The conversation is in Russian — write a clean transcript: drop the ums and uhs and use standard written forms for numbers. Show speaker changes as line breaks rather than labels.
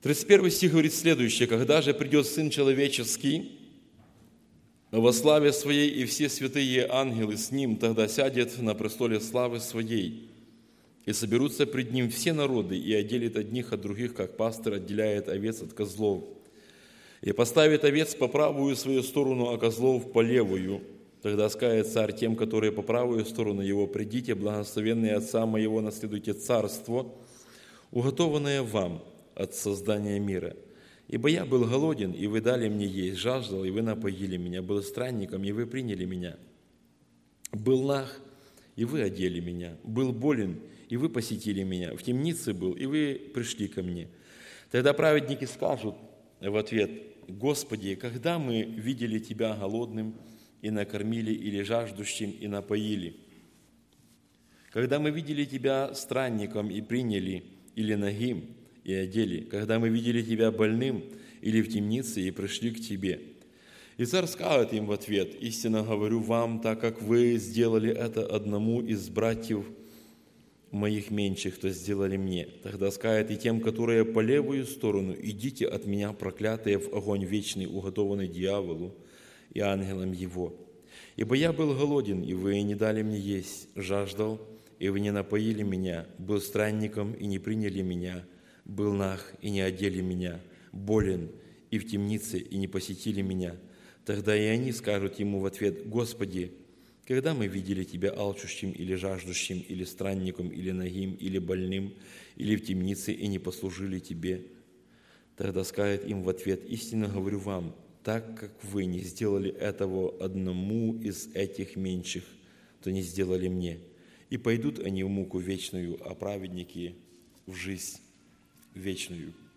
31 стих говорит следующее. «Когда же придет Сын Человеческий во славе Своей, и все святые ангелы с Ним, тогда сядет на престоле славы Своей, и соберутся пред Ним все народы, и отделит одних от других, как пастырь отделяет овец от козлов, и поставит овец по правую свою сторону, а козлов по левую. Тогда скажет царь тем, которые по правую сторону его: придите, благословенные Отца Моего, наследуйте царство, уготованное вам от создания мира. Ибо я был голоден, и вы дали мне есть, жаждал, и вы напоили меня, был странником, и вы приняли меня, был наг, и вы одели меня, был болен, и вы посетили меня, в темнице был, и вы пришли ко мне». Тогда праведники скажут в ответ: «Господи, когда мы видели Тебя голодным, и накормили, или жаждущим, и напоили? Когда мы видели Тебя странником, и приняли, или нагим, и одели? Когда мы видели Тебя больным, или в темнице, и пришли к Тебе?» И царь скажет им в ответ: «Истинно говорю вам, так как вы сделали это одному из братьев моих меньших, то сделали мне». Тогда скажет и тем, которые по левую сторону: «Идите от меня, проклятые, в огонь вечный, уготованный дьяволу и ангелам его. Ибо я был голоден, и вы не дали мне есть, жаждал, и вы не напоили меня, был странником, и не приняли меня, был наг, и не одели меня, болен, и в темнице, и не посетили меня». Тогда и они скажут ему в ответ: «Господи, когда мы видели Тебя алчущим, или жаждущим, или странником, или нагим, или больным, или в темнице, и не послужили Тебе?» Тогда скажет им в ответ: «Истинно говорю вам, так как вы не сделали этого одному из этих меньших, то не сделали мне». И пойдут они в муку вечную, а праведники в жизнь вечную.